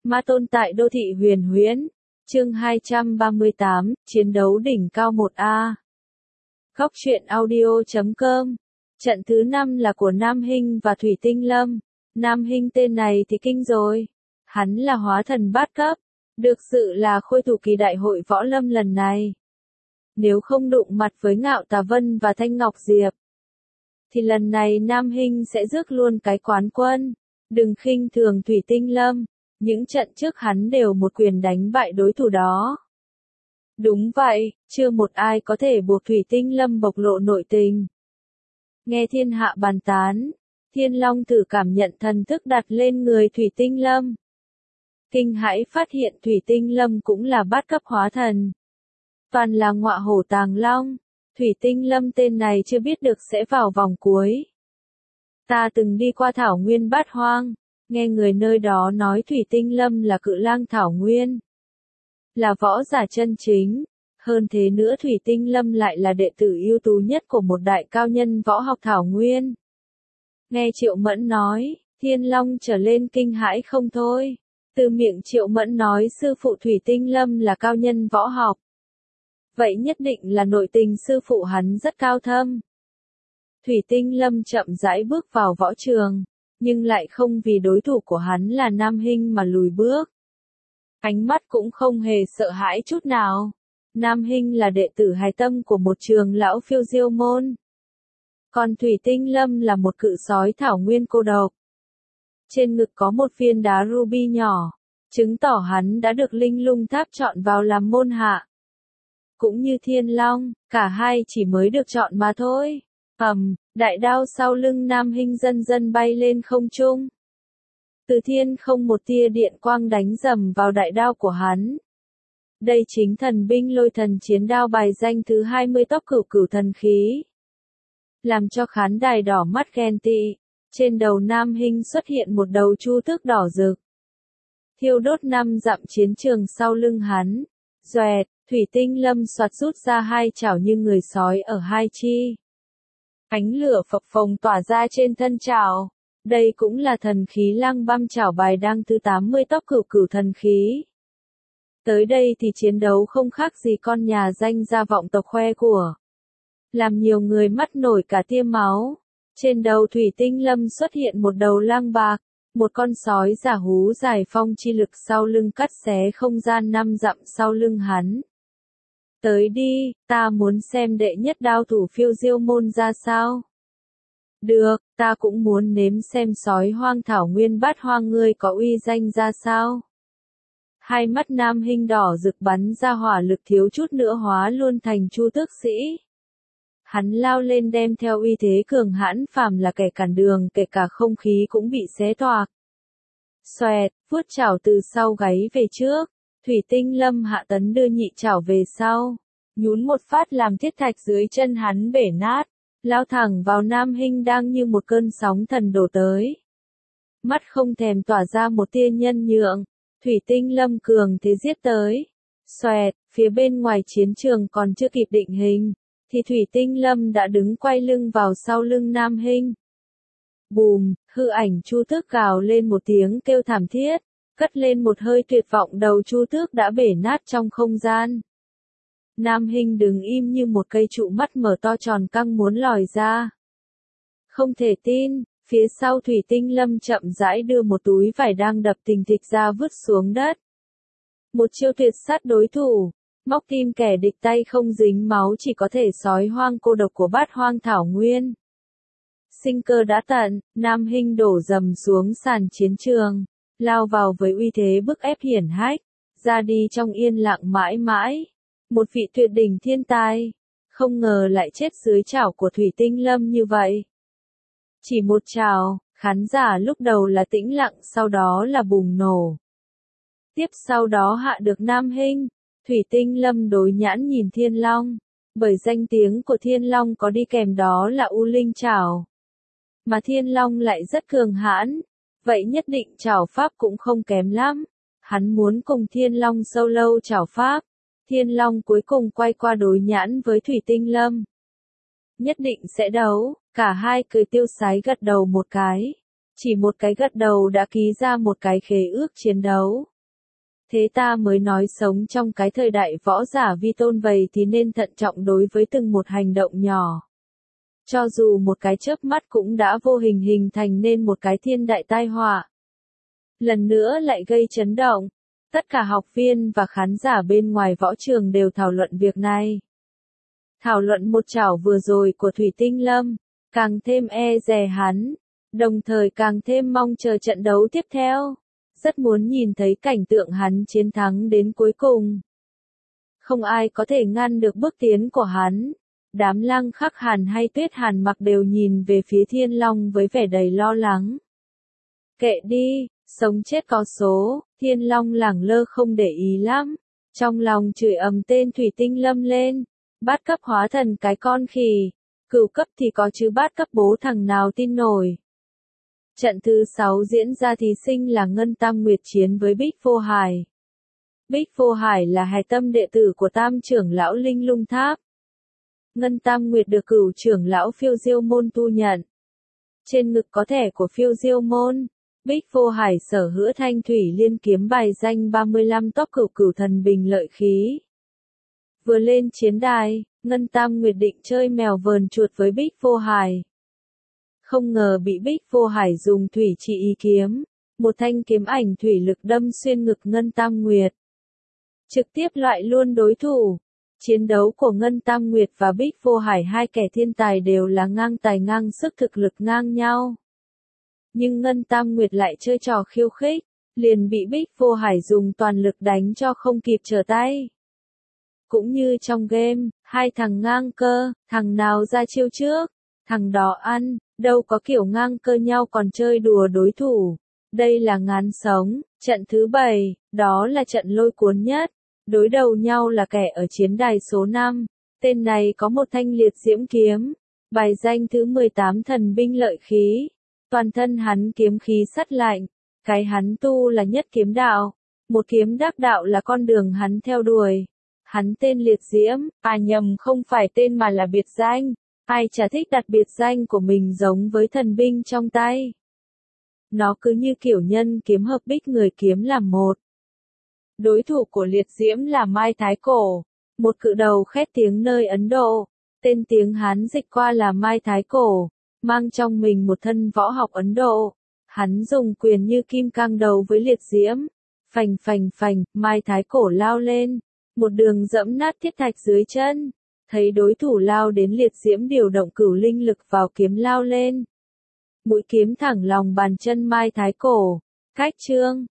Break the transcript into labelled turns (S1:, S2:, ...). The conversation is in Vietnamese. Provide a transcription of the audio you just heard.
S1: Ma tôn tại đô thị huyền huyễn. Chương 238, chiến đấu đỉnh cao 1A. Góc truyện audio.com. Trận thứ 5 là của Nam Hinh và Thủy Tinh Lâm. Nam Hinh tên này thì kinh rồi. Hắn là hóa thần bát cấp, được dự là khôi thủ kỳ đại hội võ lâm lần này. Nếu không đụng mặt với Ngạo Tà Vân và Thanh Ngọc Diệp, thì lần này Nam Hinh sẽ rước luôn cái quán quân. Đừng khinh thường Thủy Tinh Lâm, những trận trước hắn đều một quyền đánh bại đối thủ đó. Đúng vậy, chưa một ai có thể buộc Thủy Tinh Lâm bộc lộ nội tình. Nghe thiên hạ bàn tán, Thiên Long thử cảm nhận thần thức đặt lên người Thủy Tinh Lâm. Kinh hãi phát hiện Thủy Tinh Lâm cũng là bát cấp hóa thần. Toàn là ngọa hổ tàng long, Thủy Tinh Lâm tên này chưa biết được sẽ vào vòng cuối. Ta từng đi qua thảo nguyên bát hoang, nghe người nơi đó nói Thủy Tinh Lâm là cự lang thảo nguyên, là võ giả chân chính. Hơn thế nữa Thủy Tinh Lâm lại là đệ tử ưu tú nhất của một đại cao nhân võ học thảo nguyên. Nghe Triệu Mẫn nói, Thiên Long trở lên kinh hãi không thôi. Từ miệng Triệu Mẫn nói sư phụ Thủy Tinh Lâm là cao nhân võ học. Vậy nhất định là nội tình sư phụ hắn rất cao thâm. Thủy Tinh Lâm chậm rãi bước vào võ trường, nhưng lại không vì đối thủ của hắn là Nam Hinh mà lùi bước. Ánh mắt cũng không hề sợ hãi chút nào. Nam Hinh là đệ tử hài tâm của một trường lão phiêu diêu môn. Còn Thủy Tinh Lâm là một cự sói thảo nguyên cô độc. Trên ngực có một viên đá ruby nhỏ, chứng tỏ hắn đã được Linh Lung Tháp chọn vào làm môn hạ. Cũng như Thiên Long, cả hai chỉ mới được chọn mà thôi. Đại đao sau lưng Nam Hinh dần dần bay lên không trung. Từ thiên không một tia điện quang đánh rầm vào đại đao của hắn. Đây chính thần binh lôi thần chiến đao bài danh thứ 20 tóc cửu cửu thần khí. Làm cho khán đài đỏ mắt ghen tị, trên đầu Nam Hinh xuất hiện một đầu chu tước đỏ rực. Thiêu đốt 5 dặm chiến trường sau lưng hắn. Doẹt, Thủy Tinh Lâm xoạt rút ra hai chảo như người sói ở hai chi. Ánh lửa phập phồng tỏa ra trên thân chảo. Đây cũng là thần khí lang băm chảo bài đăng thứ 80 tóc cửu cửu thần khí. Tới đây thì chiến đấu không khác gì con nhà danh gia vọng tộc khoe của. Làm nhiều người mắt nổi cả tia máu. Trên đầu Thủy Tinh Lâm xuất hiện một đầu lang bạc, một con sói giả hú giải phong chi lực sau lưng cắt xé không gian 5 dặm sau lưng hắn. Tới đi, ta muốn xem đệ nhất đao thủ phiêu diêu môn ra sao. Được, ta cũng muốn nếm xem sói hoang thảo nguyên bát hoang ngươi có uy danh ra sao. Hai mắt Nam Hinh đỏ rực bắn ra hỏa lực thiếu chút nữa hóa luôn thành chu tước sĩ. Hắn lao lên đem theo uy thế cường hãn phàm là kẻ cản đường kể cả không khí cũng bị xé toạc. Xoẹt, vuốt chảo từ sau gáy về trước, Thủy Tinh Lâm hạ tấn đưa nhị chảo về sau, nhún một phát làm thiết thạch dưới chân hắn bể nát, lao thẳng vào Nam Hinh đang như một cơn sóng thần đổ tới. Mắt không thèm tỏa ra một tia nhân nhượng, Thủy Tinh Lâm cường thế giết tới. Xoẹt, phía bên ngoài chiến trường còn chưa kịp định hình, thì Thủy Tinh Lâm đã đứng quay lưng vào sau lưng Nam Hinh. Bùm, hư ảnh chu tước gào lên một tiếng kêu thảm thiết, cất lên một hơi tuyệt vọng đầu chu tước đã bể nát trong không gian. Nam Hinh đứng im như một cây trụ mắt mở to tròn căng muốn lòi ra. Không thể tin, phía sau Thủy Tinh Lâm chậm rãi đưa một túi vải đang đập thình thịch ra vứt xuống đất. Một chiêu tuyệt sát đối thủ, móc tim kẻ địch tay không dính máu chỉ có thể sói hoang cô độc của bát hoang thảo nguyên. Sinh cơ đã tận, Nam Hinh đổ dầm xuống sàn chiến trường, lao vào với uy thế bức ép hiển hách, ra đi trong yên lặng mãi mãi. Một vị tuyệt đỉnh thiên tài, không ngờ lại chết dưới chảo của Thủy Tinh Lâm như vậy. Chỉ một chảo, khán giả lúc đầu là tĩnh lặng sau đó là bùng nổ. Tiếp sau đó hạ được Nam Hinh, Thủy Tinh Lâm đối nhãn nhìn Thiên Long, bởi danh tiếng của Thiên Long có đi kèm đó là U Linh chảo. Mà Thiên Long lại rất cường hãn, vậy nhất định chảo pháp cũng không kém lắm. Hắn muốn cùng Thiên Long solo chảo pháp. Thiên Long cuối cùng quay qua đối nhãn với Thủy Tinh Lâm. Nhất định sẽ đấu, cả hai cười tiêu sái gật đầu một cái. Chỉ một cái gật đầu đã ký ra một cái khế ước chiến đấu. Thế ta mới nói sống trong cái thời đại võ giả vi tôn vầy thì nên thận trọng đối với từng một hành động nhỏ. Cho dù một cái chớp mắt cũng đã vô hình hình thành nên một cái thiên đại tai họa. Lần nữa lại gây chấn động. Tất cả học viên và khán giả bên ngoài võ trường đều thảo luận việc này. Thảo luận một chảo vừa rồi của Thủy Tinh Lâm, càng thêm e dè hắn, đồng thời càng thêm mong chờ trận đấu tiếp theo. Rất muốn nhìn thấy cảnh tượng hắn chiến thắng đến cuối cùng. Không ai có thể ngăn được bước tiến của hắn. Đám Lăng Khắc Hàn hay Tuyết Hàn Mặc đều nhìn về phía Thiên Long với vẻ đầy lo lắng. Kệ đi, sống chết có số, Thiên Long lẳng lơ không để ý lắm. Trong lòng chửi ầm tên Thủy Tinh Lâm lên. Bát cấp hóa thần cái con khỉ. Cửu cấp thì có chứ bát cấp bố thằng nào tin nổi. Trận thứ 6 diễn ra thí sinh là Ngân Tam Nguyệt chiến với Bích Vô Hải. Bích Vô Hải là hài tâm đệ tử của Tam trưởng lão Linh Lung Tháp. Ngân Tam Nguyệt được Cửu trưởng lão Phiêu Diêu Môn tu nhận. Trên ngực có thẻ của Phiêu Diêu Môn. Bích Vô Hải sở hữu Thanh Thủy Liên kiếm bài danh 35 top cửu cửu thần bình lợi khí. Vừa lên chiến đài, Ngân Tam Nguyệt định chơi mèo vờn chuột với Bích Vô Hải. Không ngờ bị Bích Vô Hải dùng thủy trị ý kiếm, một thanh kiếm ảnh thủy lực đâm xuyên ngực Ngân Tam Nguyệt. Trực tiếp loại luôn đối thủ. Chiến đấu của Ngân Tam Nguyệt và Bích Vô Hải hai kẻ thiên tài đều là ngang tài ngang sức thực lực ngang nhau. Nhưng Ngân Tam Nguyệt lại chơi trò khiêu khích, liền bị Bích Vô Hải dùng toàn lực đánh cho không kịp trở tay. Cũng như trong game, hai thằng ngang cơ, thằng nào ra chiêu trước, thằng đó ăn, đâu có kiểu ngang cơ nhau còn chơi đùa đối thủ. Đây là ngán sống. Trận thứ 7, đó là trận lôi cuốn nhất. Đối đầu nhau là kẻ ở chiến đài số 5. Tên này có một thanh liệt diễm kiếm, bài danh thứ 18 thần binh lợi khí. Toàn thân hắn kiếm khí sắt lạnh. Cái hắn tu là nhất kiếm đạo. Một kiếm đắc đạo là con đường hắn theo đuổi. Hắn tên liệt diễm, nhầm không phải tên mà là biệt danh. Ai chả thích đặt biệt danh của mình giống với thần binh trong tay. Nó cứ như kiểu nhân kiếm hợp bích người kiếm làm một. Đối thủ của liệt diễm là Mai Thái Cổ, một cự đầu khét tiếng nơi Ấn Độ. Tên tiếng Hán dịch qua là Mai Thái Cổ, mang trong mình một thân võ học Ấn Độ. Hắn dùng quyền như kim cang đầu với liệt diễm. Phành phành phành, Mai Thái Cổ lao lên. Một đường dẫm nát thiết thạch dưới chân. Thấy đối thủ lao đến liệt diễm điều động cửu linh lực vào kiếm lao lên. Mũi kiếm thẳng lòng bàn chân Mai Thái Cổ. Cách chương